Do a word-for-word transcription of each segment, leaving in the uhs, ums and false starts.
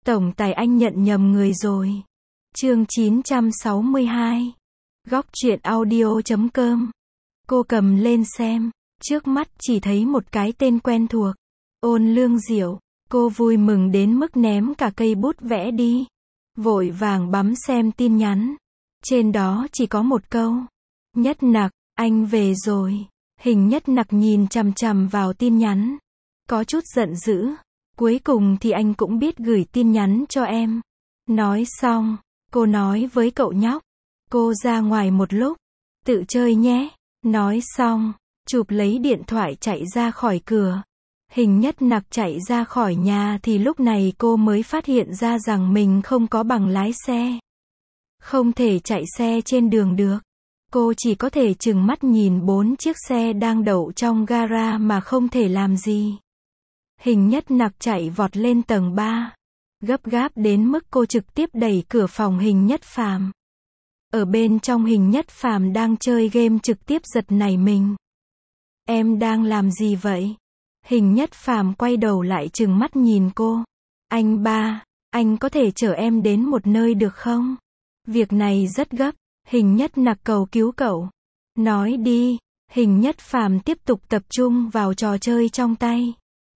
Tổng tài anh nhận nhầm người rồi. Chương chín trăm sáu mươi hai. Góc truyện audio chấm com. Cô cầm lên xem. Trước mắt chỉ thấy một cái tên quen thuộc. Ôn Lương Diệu. Cô vui mừng đến mức ném cả cây bút vẽ đi. Vội vàng bấm xem tin nhắn. Trên đó chỉ có một câu. Nhất Nặc, anh về rồi. Hình Nhất Nặc nhìn chằm chằm vào tin nhắn. Có chút giận dữ. Cuối cùng thì anh cũng biết gửi tin nhắn cho em. Nói xong, cô nói với cậu nhóc. Cô ra ngoài một lúc. Tự chơi nhé. Nói xong, chụp lấy điện thoại chạy ra khỏi cửa. Hình Nhất Nặc chạy ra khỏi nhà thì lúc này cô mới phát hiện ra rằng mình không có bằng lái xe. Không thể chạy xe trên đường được. Cô chỉ có thể trừng mắt nhìn bốn chiếc xe đang đậu trong gara mà không thể làm gì. Hình Nhất Nặc chạy vọt lên tầng ba. Gấp gáp đến mức cô trực tiếp đẩy cửa phòng Hình Nhất Phàm. Ở bên trong Hình Nhất Phàm đang chơi game trực tiếp giật nảy mình. Em đang làm gì vậy? Hình Nhất Phàm quay đầu lại trừng mắt nhìn cô. Anh ba, anh có thể chở em đến một nơi được không? Việc này rất gấp. Hình Nhất Nặc cầu cứu cậu. Nói đi. Hình Nhất Phàm tiếp tục tập trung vào trò chơi trong tay.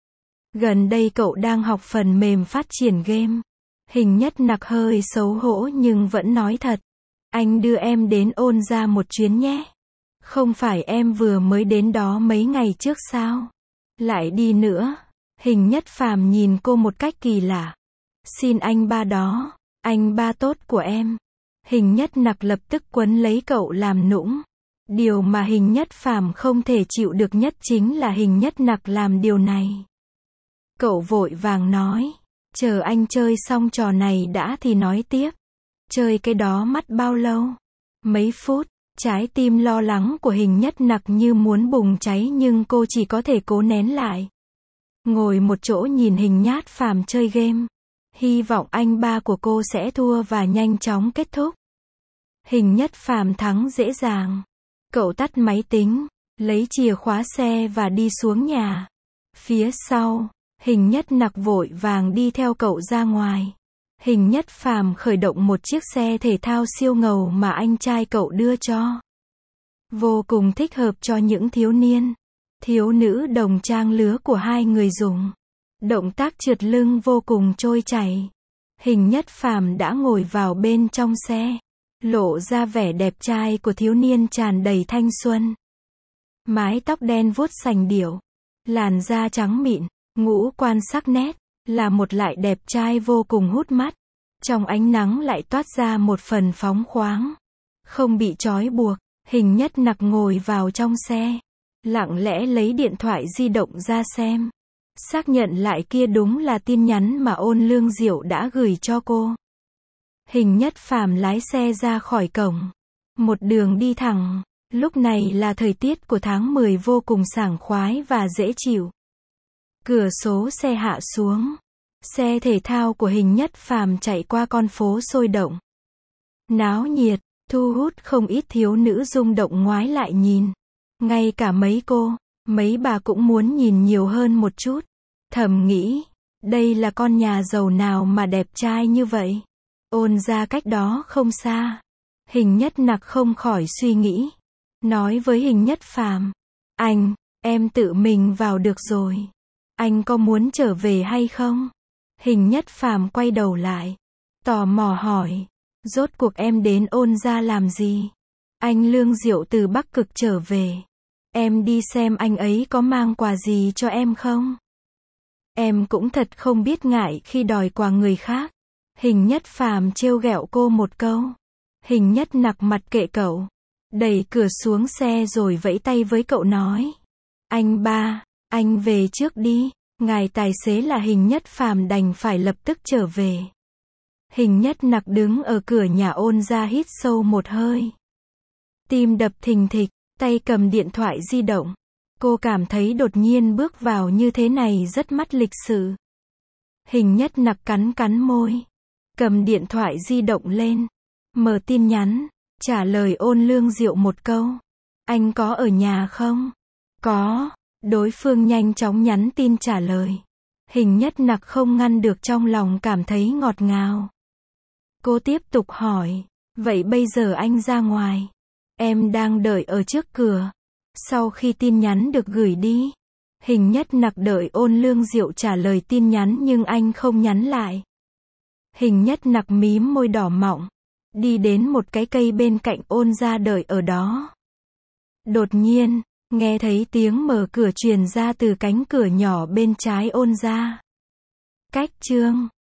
Gần đây cậu đang học phần mềm phát triển game. Hình Nhất Nặc hơi xấu hổ nhưng vẫn nói thật. Anh đưa em đến Ôn ra một chuyến nhé. Không phải em vừa mới đến đó mấy ngày trước sao? Lại đi nữa. Hình Nhất Phàm nhìn cô một cách kỳ lạ. Xin anh ba đó. Anh ba tốt của em. Hình Nhất Nặc lập tức quấn lấy cậu làm nũng. Điều mà Hình Nhất Phàm không thể chịu được nhất chính là Hình Nhất Nặc làm điều này. Cậu vội vàng nói. Chờ anh chơi xong trò này đã thì nói tiếp. Chơi cái đó mất bao lâu? Mấy phút. Trái tim lo lắng của Hình Nhất Nặc như muốn bùng cháy nhưng cô chỉ có thể cố nén lại. Ngồi một chỗ nhìn Hình Nhất Phàm chơi game. Hy vọng anh ba của cô sẽ thua và nhanh chóng kết thúc. Hình Nhất Phàm thắng dễ dàng. Cậu tắt máy tính, lấy chìa khóa xe và đi xuống nhà. Phía sau, Hình Nhất Nặc vội vàng đi theo cậu ra ngoài. Hình Nhất Phàm khởi động một chiếc xe thể thao siêu ngầu mà anh trai cậu đưa cho. Vô cùng thích hợp cho những thiếu niên, thiếu nữ đồng trang lứa của hai người dùng. Động tác trượt lưng vô cùng trôi chảy. Hình Nhất Phàm đã ngồi vào bên trong xe, lộ ra vẻ đẹp trai của thiếu niên tràn đầy thanh xuân. Mái tóc đen vuốt sành điệu, làn da trắng mịn, ngũ quan sắc nét, là một lại đẹp trai vô cùng hút mắt. Trong ánh nắng lại toát ra một phần phóng khoáng, không bị trói buộc. Hình Nhất Nặc ngồi vào trong xe, lặng lẽ lấy điện thoại di động ra xem. Xác nhận lại kia đúng là tin nhắn mà Ôn Lương Diệu đã gửi cho cô. Hình Nhất Phàm lái xe ra khỏi cổng. Một đường đi thẳng. Lúc này là thời tiết của tháng mười vô cùng sảng khoái và dễ chịu. Cửa sổ xe hạ xuống. Xe thể thao của Hình Nhất Phàm chạy qua con phố sôi động. Náo nhiệt, thu hút không ít thiếu nữ rung động ngoái lại nhìn. Ngay cả mấy cô, mấy bà cũng muốn nhìn nhiều hơn một chút. Thầm nghĩ, đây là con nhà giàu nào mà đẹp trai như vậy. Ôn ra cách đó không xa. Hình Nhất Nặc không khỏi suy nghĩ. Nói với Hình Nhất Phàm. Anh, em tự mình vào được rồi. Anh có muốn trở về hay không? Hình Nhất Phàm quay đầu lại. Tò mò hỏi. Rốt cuộc em đến Ôn ra làm gì? Anh Lương Diệu từ Bắc Cực trở về. Em đi xem anh ấy có mang quà gì cho em không? Em cũng thật không biết ngại khi đòi quà người khác. Hình Nhất Phàm trêu ghẹo cô một câu. Hình Nhất Nặc mặt kệ cậu. Đẩy cửa xuống xe rồi vẫy tay với cậu nói. Anh ba, anh về trước đi. Ngài tài xế là Hình Nhất Phàm đành phải lập tức trở về. Hình Nhất Nặc đứng ở cửa nhà Ôn ra hít sâu một hơi. Tim đập thình thịch, tay cầm điện thoại di động. Cô cảm thấy đột nhiên bước vào như thế này rất mất lịch sự. Hình Nhất Nặc cắn cắn môi. Cầm điện thoại di động lên. Mở tin nhắn. Trả lời Ôn Lương Diệu một câu. Anh có ở nhà không? Có. Đối phương nhanh chóng nhắn tin trả lời. Hình nhất nặc không ngăn được trong lòng cảm thấy ngọt ngào. Cô tiếp tục hỏi, vậy bây giờ anh ra ngoài. Em đang đợi ở trước cửa. Sau khi tin nhắn được gửi đi, Hình nhất nặc đợi Ôn Lương Diệu trả lời tin nhắn nhưng anh không nhắn lại. Hình nhất nặc mím môi đỏ mọng, đi đến một cái cây bên cạnh Ôn gia đợi ở đó. Đột nhiên, nghe thấy tiếng mở cửa truyền ra từ cánh cửa nhỏ bên trái Ôn gia. Cách chương